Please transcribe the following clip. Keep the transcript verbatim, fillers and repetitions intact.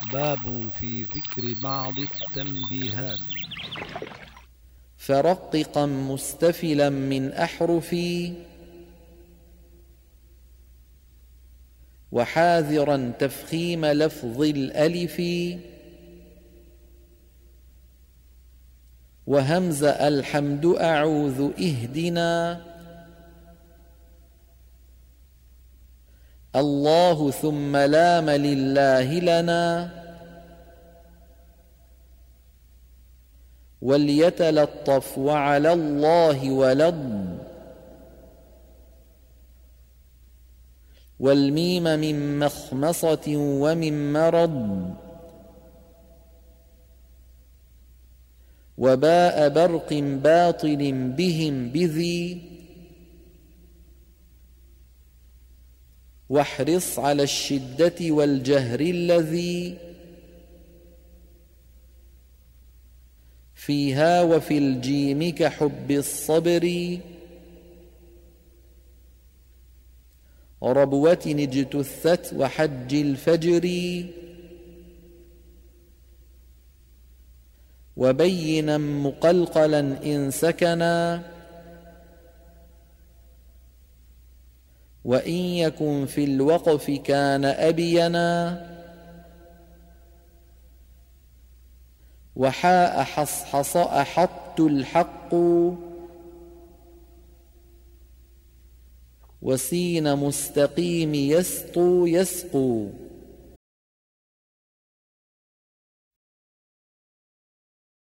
باب في ذكر بعض التنبيهات. فرققا مستفلا من أحرفي، وحاذرا تفخيم لفظ الألف، وهمز الحمد أعوذ اهدنا، الله ثم لام لله لنا، وليتلطف وعلى الله ولض، والميم من مخمصة ومن مرض، وباء برق باطل بهم بذي، واحرص على الشدة والجهر الذي فيها، وفي الجيم كحب الصبر، ربوة اجتثت وحج الفجر، وبينا مقلقلا إن سكنا، وإن يكن في الوقف كان أبينا، وحاء حصحص أحط الحق، وسين مستقيم يسطو يسقو.